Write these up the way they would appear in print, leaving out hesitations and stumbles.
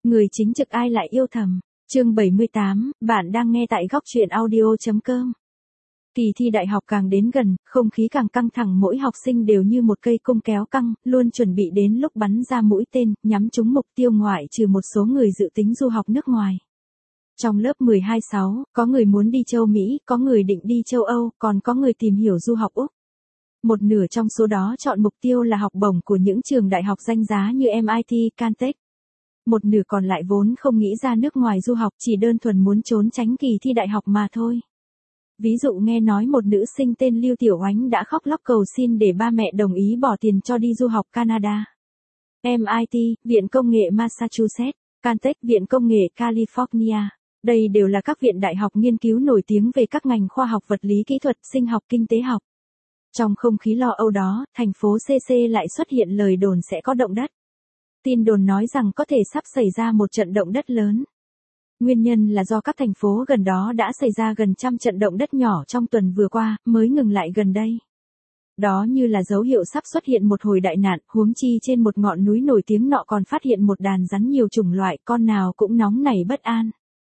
Người chính trực ai lại yêu thầm. Chương 78, bạn đang nghe tại góc truyện audio.com. Kỳ thi đại học càng đến gần, không khí càng căng thẳng, mỗi học sinh đều như một cây cung kéo căng, luôn chuẩn bị đến lúc bắn ra mũi tên, nhắm trúng mục tiêu, ngoại trừ một số người dự tính du học nước ngoài. Trong lớp 12-6, có người muốn đi châu Mỹ, có người định đi châu Âu, còn có người tìm hiểu du học Úc. Một nửa trong số đó chọn mục tiêu là học bổng của những trường đại học danh giá như MIT, Caltech. Một nửa còn lại vốn không nghĩ ra nước ngoài du học, chỉ đơn thuần muốn trốn tránh kỳ thi đại học mà thôi. Ví dụ nghe nói một nữ sinh tên Lưu Tiểu Oánh đã khóc lóc cầu xin để ba mẹ đồng ý bỏ tiền cho đi du học Canada. MIT, Viện Công nghệ Massachusetts, Caltech, Viện Công nghệ California. Đây đều là các viện đại học nghiên cứu nổi tiếng về các ngành khoa học, vật lý, kỹ thuật, sinh học, kinh tế học. Trong không khí lo âu đó, thành phố CC lại xuất hiện lời đồn sẽ có động đất. Tin đồn nói rằng có thể sắp xảy ra một trận động đất lớn. Nguyên nhân là do các thành phố gần đó đã xảy ra gần trăm trận động đất nhỏ trong tuần vừa qua, mới ngừng lại gần đây. Đó như là dấu hiệu sắp xuất hiện một hồi đại nạn, huống chi trên một ngọn núi nổi tiếng nọ còn phát hiện một đàn rắn nhiều chủng loại, con nào cũng nóng nảy bất an.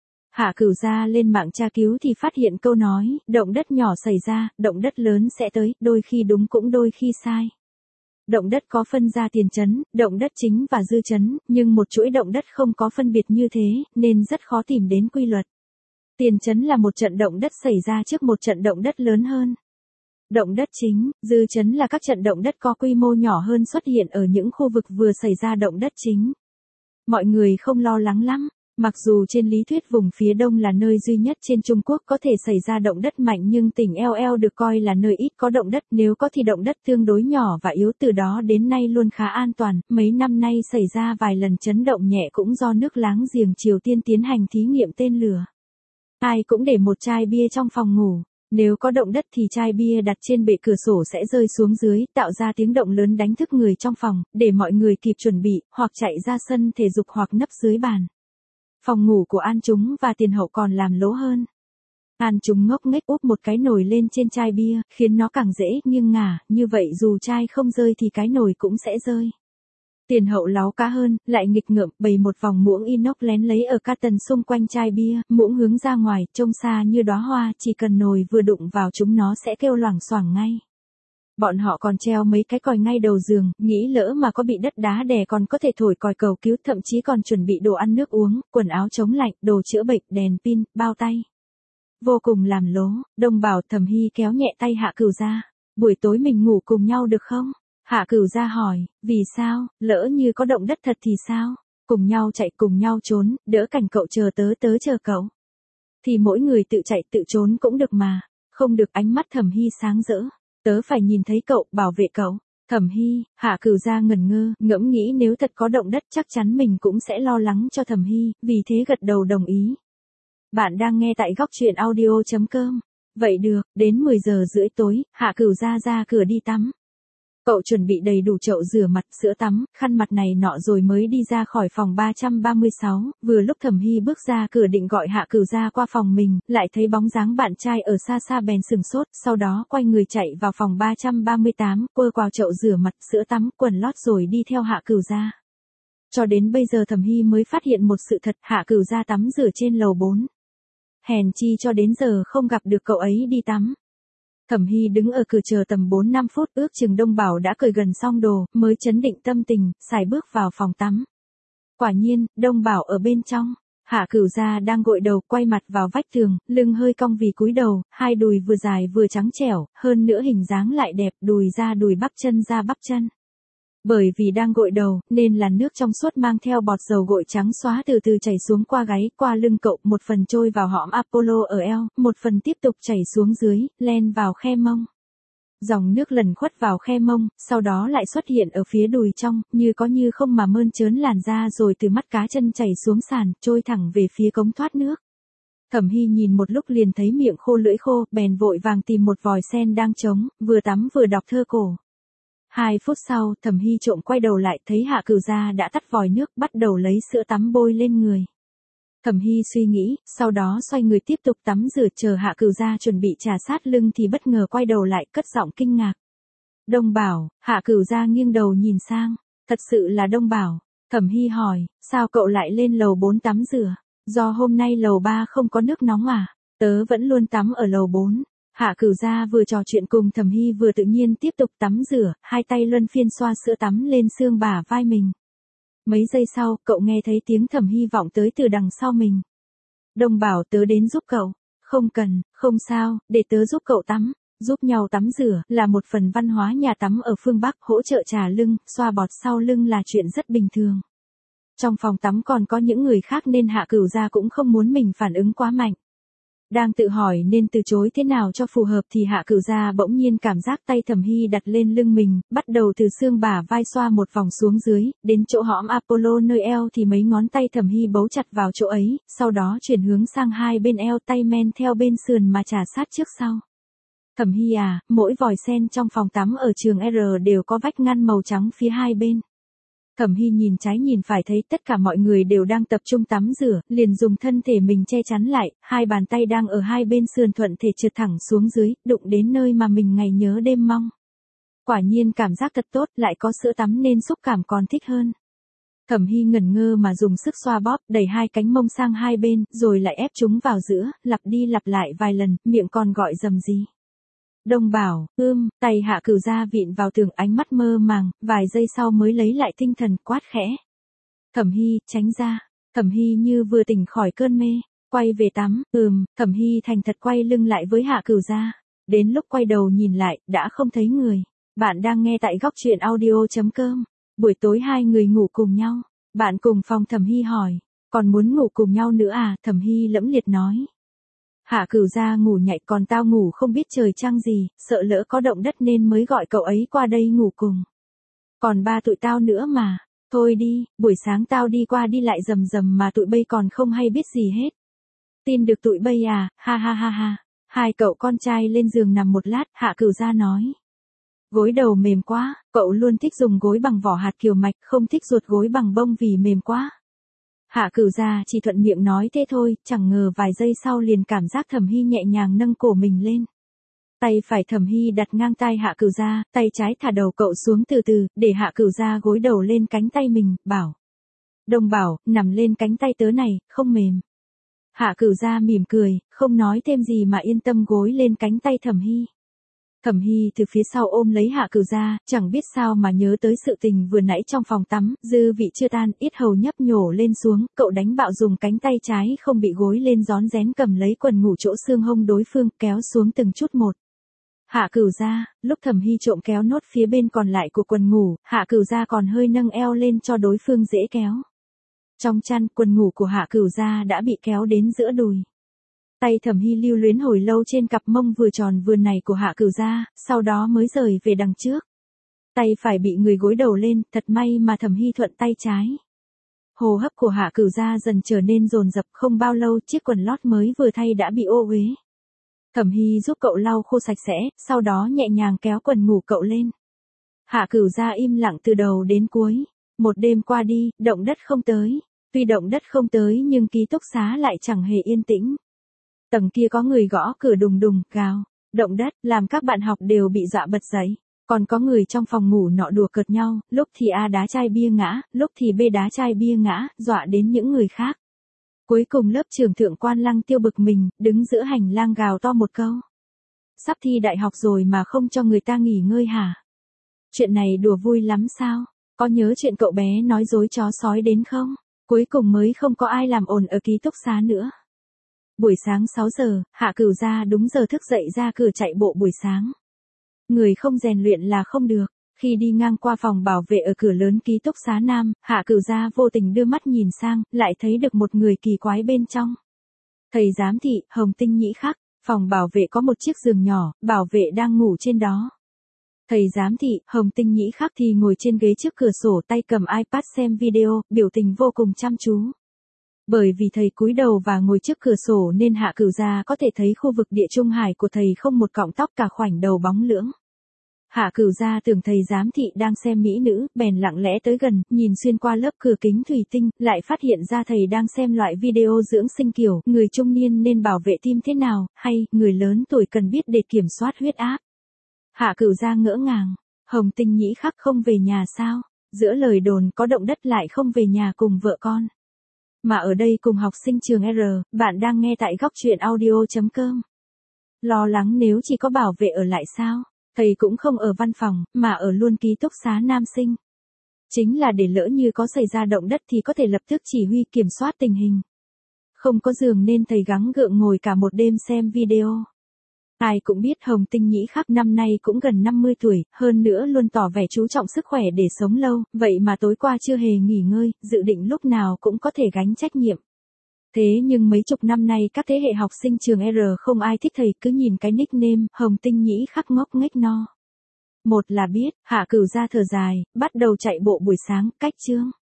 Hạ Cửu Gia lên mạng tra cứu thì phát hiện câu nói, động đất nhỏ xảy ra, động đất lớn sẽ tới, đôi khi đúng cũng đôi khi sai. Động đất có phân ra tiền chấn, động đất chính và dư chấn, nhưng một chuỗi động đất không có phân biệt như thế, nên rất khó tìm đến quy luật. Tiền chấn là một trận động đất xảy ra trước một trận động đất lớn hơn. Động đất chính, dư chấn là các trận động đất có quy mô nhỏ hơn xuất hiện ở những khu vực vừa xảy ra động đất chính. Mọi người không lo lắng lắm. Mặc dù trên lý thuyết vùng phía đông là nơi duy nhất trên Trung Quốc có thể xảy ra động đất mạnh, nhưng tỉnh LL được coi là nơi ít có động đất, nếu có thì động đất tương đối nhỏ và yếu, từ đó đến nay luôn khá an toàn. Mấy năm nay xảy ra vài lần chấn động nhẹ cũng do nước láng giềng Triều Tiên tiến hành thí nghiệm tên lửa. Ai cũng để một chai bia trong phòng ngủ. Nếu có động đất thì chai bia đặt trên bệ cửa sổ sẽ rơi xuống dưới, tạo ra tiếng động lớn đánh thức người trong phòng, để mọi người kịp chuẩn bị, hoặc chạy ra sân thể dục hoặc nấp dưới bàn. Phòng ngủ của An Chúng và Tiền Hậu còn làm lố hơn. An Chúng ngốc nghếch úp một cái nồi lên trên chai bia, khiến nó càng dễ nghiêng ngả, như vậy dù chai không rơi thì cái nồi cũng sẽ rơi. Tiền Hậu láu cá hơn, lại nghịch ngợm, bày một vòng muỗng inox lén lấy ở ca tần xung quanh chai bia, muỗng hướng ra ngoài, trông xa như đóa hoa, chỉ cần nồi vừa đụng vào chúng nó sẽ kêu loảng xoảng ngay. Bọn họ còn treo mấy cái còi ngay đầu giường, nghĩ lỡ mà có bị đất đá đè còn có thể thổi còi cầu cứu, thậm chí còn chuẩn bị đồ ăn nước uống, quần áo chống lạnh, đồ chữa bệnh, đèn pin, bao tay. Vô cùng làm lố. Đông Bảo Thẩm Hy kéo nhẹ tay Hạ Cửu Gia. Buổi tối mình ngủ cùng nhau được không? Hạ Cửu Gia hỏi, vì sao, lỡ như có động đất thật thì sao? Cùng nhau chạy, cùng nhau trốn, đỡ cảnh cậu chờ tớ chờ cậu. Thì mỗi người tự chạy tự trốn cũng được mà. Không được. Ánh mắt Thẩm Hy sáng rỡ. Tớ phải nhìn thấy cậu, bảo vệ cậu. Thẩm Hy, Hạ Cửu Gia ngẩn ngơ, ngẫm nghĩ nếu thật có động đất chắc chắn mình cũng sẽ lo lắng cho Thẩm Hy, vì thế gật đầu đồng ý. Bạn đang nghe tại góc truyện audio.com. Vậy được, đến 10 giờ rưỡi tối, Hạ Cửu Gia ra cửa đi tắm. Cậu chuẩn bị đầy đủ chậu rửa mặt, sữa tắm, khăn mặt này nọ rồi mới đi ra khỏi phòng 336, vừa lúc Thẩm Hy bước ra cửa định gọi Hạ Cửu Gia qua phòng mình, lại thấy bóng dáng bạn trai ở xa xa bèn sừng sốt, sau đó quay người chạy vào phòng 338, quơ quào chậu rửa mặt, sữa tắm, quần lót rồi đi theo Hạ Cửu Gia. Cho đến bây giờ Thẩm Hy mới phát hiện một sự thật, Hạ Cửu Gia tắm rửa trên lầu 4. Hèn chi cho đến giờ không gặp được cậu ấy đi tắm. Thẩm Hy đứng ở cửa chờ tầm 4-5 phút, ước chừng Đông Bảo đã cởi gần xong đồ, mới chấn định tâm tình, xài bước vào phòng tắm. Quả nhiên, Đông Bảo ở bên trong. Hạ Cửu Gia đang gội đầu, quay mặt vào vách tường, lưng hơi cong vì cúi đầu, hai đùi vừa dài vừa trắng trẻo, hơn nữa hình dáng lại đẹp, đùi ra đùi, bắp chân ra bắp chân. Bởi vì đang gội đầu, nên làn nước trong suốt mang theo bọt dầu gội trắng xóa từ từ chảy xuống qua gáy, qua lưng cậu, một phần trôi vào hõm Apollo ở eo, một phần tiếp tục chảy xuống dưới, len vào khe mông. Dòng nước lần khuất vào khe mông, sau đó lại xuất hiện ở phía đùi trong, như có như không mà mơn trớn làn da, rồi từ mắt cá chân chảy xuống sàn, trôi thẳng về phía cống thoát nước. Thẩm Hy nhìn một lúc liền thấy miệng khô lưỡi khô, bèn vội vàng tìm một vòi sen đang trống, vừa tắm vừa đọc thơ cổ. 2 phút sau, Thẩm Hy trộm quay đầu lại, thấy Hạ Cửu Gia đã tắt vòi nước, bắt đầu lấy sữa tắm bôi lên người. Thẩm Hy suy nghĩ, sau đó xoay người tiếp tục tắm rửa, chờ Hạ Cửu Gia chuẩn bị trà sát lưng thì bất ngờ quay đầu lại, cất giọng kinh ngạc. Đông Bảo. Hạ Cửu Gia nghiêng đầu nhìn sang. Thật sự là Đông Bảo. Thẩm Hy hỏi, sao cậu lại lên lầu 4 tắm rửa? Do hôm nay lầu 3 không có nước nóng à? Tớ vẫn luôn tắm ở lầu 4. Hạ Cửu Gia vừa trò chuyện cùng Thẩm Hy vừa tự nhiên tiếp tục tắm rửa, hai tay luân phiên xoa sữa tắm lên xương bả vai mình. Mấy giây sau, cậu nghe thấy tiếng Thẩm Hy vọng tới từ đằng sau mình. Đồng bảo tớ đến giúp cậu. Không cần, không sao, để tớ giúp cậu tắm. Giúp nhau tắm rửa là một phần văn hóa nhà tắm ở phương Bắc, hỗ trợ trà lưng, xoa bọt sau lưng là chuyện rất bình thường. Trong phòng tắm còn có những người khác nên Hạ Cửu Gia cũng không muốn mình phản ứng quá mạnh. Đang tự hỏi nên từ chối thế nào cho phù hợp thì Hạ Cửu Gia bỗng nhiên cảm giác tay Thẩm Hy đặt lên lưng mình, bắt đầu từ xương bả vai xoa một vòng xuống dưới, đến chỗ hõm Apollo nơi eo thì mấy ngón tay Thẩm Hy bấu chặt vào chỗ ấy, sau đó chuyển hướng sang hai bên eo, tay men theo bên sườn mà trà sát trước sau. Thẩm Hy à, mỗi vòi sen trong phòng tắm ở trường R đều có vách ngăn màu trắng phía hai bên. Thẩm Hy nhìn trái nhìn phải thấy tất cả mọi người đều đang tập trung tắm rửa, liền dùng thân thể mình che chắn lại, hai bàn tay đang ở hai bên sườn thuận thể trượt thẳng xuống dưới, đụng đến nơi mà mình ngày nhớ đêm mong. Quả nhiên cảm giác thật tốt, lại có sữa tắm nên xúc cảm còn thích hơn. Thẩm Hy ngẩn ngơ mà dùng sức xoa bóp, đẩy hai cánh mông sang hai bên, rồi lại ép chúng vào giữa, lặp đi lặp lại vài lần, miệng còn gọi rầm rì. Đông bảo, tay Hạ Cửu Gia vịn vào tường, ánh mắt mơ màng, vài giây sau mới lấy lại tinh thần, quát khẽ. Thẩm Hy, tránh ra. Thẩm Hy như vừa tỉnh khỏi cơn mê, quay về tắm, Thẩm Hy thành thật quay lưng lại với Hạ Cửu Gia. Đến lúc quay đầu nhìn lại, đã không thấy người. Bạn đang nghe tại góc truyện audio.com. Buổi tối hai người ngủ cùng nhau. Bạn cùng phòng Thẩm Hy hỏi, còn muốn ngủ cùng nhau nữa à? Thẩm Hy lẫm liệt nói. Hạ Cửu Gia ngủ nhạy, còn tao ngủ không biết trời trăng gì, sợ lỡ có động đất nên mới gọi cậu ấy qua đây ngủ cùng. Còn ba tụi tao nữa mà, thôi đi, buổi sáng tao đi qua đi lại rầm rầm mà tụi bay còn không hay biết gì hết. Tin được tụi bay à, ha ha ha ha. Hai cậu con trai lên giường nằm một lát, Hạ Cửu Gia nói. Gối đầu mềm quá, cậu luôn thích dùng gối bằng vỏ hạt kiều mạch, không thích ruột gối bằng bông vì mềm quá. Hạ Cửu Gia chỉ thuận miệng nói thế thôi, chẳng ngờ vài giây sau liền cảm giác Thẩm Hy nhẹ nhàng nâng cổ mình lên. Tay phải Thẩm Hy đặt ngang tai Hạ Cửu Gia, tay trái thả đầu cậu xuống từ từ, để Hạ Cửu Gia gối đầu lên cánh tay mình, bảo. Đồng bảo, nằm lên cánh tay tớ này, không mềm. Hạ Cửu Gia mỉm cười, không nói thêm gì mà yên tâm gối lên cánh tay Thẩm Hy. Thẩm Hy từ phía sau ôm lấy Hạ Cửu Gia, chẳng biết sao mà nhớ tới sự tình vừa nãy trong phòng tắm, dư vị chưa tan, yết hầu nhấp nhổ lên xuống, cậu đánh bạo dùng cánh tay trái không bị gối lên rón rén cầm lấy quần ngủ chỗ xương hông đối phương, kéo xuống từng chút một. Hạ Cửu Gia, lúc Thẩm Hy trộm kéo nốt phía bên còn lại của quần ngủ, Hạ Cửu Gia còn hơi nâng eo lên cho đối phương dễ kéo. Trong chăn, quần ngủ của Hạ Cửu Gia đã bị kéo đến giữa đùi. Tay Thẩm Hy lưu luyến hồi lâu trên cặp mông vừa tròn vừa này của Hạ Cửu Gia, sau đó mới rời về đằng trước. Tay phải bị người gối đầu lên, thật may mà Thẩm Hy thuận tay trái. Hô hấp của Hạ Cửu Gia dần trở nên dồn dập, không bao lâu chiếc quần lót mới vừa thay đã bị ô uế. Thẩm Hy giúp cậu lau khô sạch sẽ, sau đó nhẹ nhàng kéo quần ngủ cậu lên. Hạ Cửu Gia im lặng từ đầu đến cuối. Một đêm qua đi, động đất không tới. Tuy động đất không tới nhưng ký túc xá lại chẳng hề yên tĩnh. Tầng kia có người gõ cửa đùng đùng, gào. Động đất, làm các bạn học đều bị dọa bật dậy. Còn có người trong phòng ngủ nọ đùa cợt nhau, lúc thì A đá chai bia ngã, lúc thì B đá chai bia ngã, dọa đến những người khác. Cuối cùng lớp trưởng Thượng Quan Lăng Tiêu bực mình, đứng giữa hành lang gào to một câu. Sắp thi đại học rồi mà không cho người ta nghỉ ngơi hả? Chuyện này đùa vui lắm sao? Có nhớ chuyện cậu bé nói dối chó sói đến không? Cuối cùng mới không có ai làm ồn ở ký túc xá nữa. Buổi sáng 6 giờ, Hạ Cửu Gia đúng giờ thức dậy ra cửa chạy bộ buổi sáng. Người không rèn luyện là không được. Khi đi ngang qua phòng bảo vệ ở cửa lớn ký túc xá nam, Hạ Cửu Gia vô tình đưa mắt nhìn sang, lại thấy được một người kỳ quái bên trong. Thầy giám thị, Hồng Tinh Nhĩ Khắc, phòng bảo vệ có một chiếc giường nhỏ, bảo vệ đang ngủ trên đó. Thầy giám thị, Hồng Tinh Nhĩ Khắc thì ngồi trên ghế trước cửa sổ, tay cầm iPad xem video, biểu tình vô cùng chăm chú. Bởi vì thầy cúi đầu và ngồi trước cửa sổ nên Hạ Cửu Gia có thể thấy khu vực địa trung hải của thầy không một cọng tóc, cả khoảnh đầu bóng lưỡng. Hạ Cửu Gia tưởng thầy giám thị đang xem mỹ nữ, bèn lặng lẽ tới gần, nhìn xuyên qua lớp cửa kính thủy tinh, lại phát hiện ra thầy đang xem loại video dưỡng sinh kiểu, người trung niên nên bảo vệ tim thế nào, hay, người lớn tuổi cần biết để kiểm soát huyết áp. Hạ Cửu Gia ngỡ ngàng, Hồng Tinh Nhĩ Khắc không về nhà sao? Giữa lời đồn có động đất lại không về nhà cùng vợ con. Mà ở đây cùng học sinh trường R, bạn đang nghe tại góc chuyện audio.com. Lo lắng nếu chỉ có bảo vệ ở lại sao? Thầy cũng không ở văn phòng, mà ở luôn ký túc xá nam sinh. Chính là để lỡ như có xảy ra động đất thì có thể lập tức chỉ huy kiểm soát tình hình. Không có giường nên thầy gắng gượng ngồi cả một đêm xem video. Ai cũng biết Hồng Tinh Nhĩ Khắc năm nay cũng gần 50 tuổi, hơn nữa luôn tỏ vẻ chú trọng sức khỏe để sống lâu, vậy mà tối qua chưa hề nghỉ ngơi, dự định lúc nào cũng có thể gánh trách nhiệm. Thế nhưng mấy chục năm nay các thế hệ học sinh trường R không ai thích thầy, cứ nhìn cái nickname Hồng Tinh Nhĩ Khắc ngốc nghếch no. Một là biết, Hạ Cửu ra thở dài, bắt đầu chạy bộ buổi sáng, cách chương.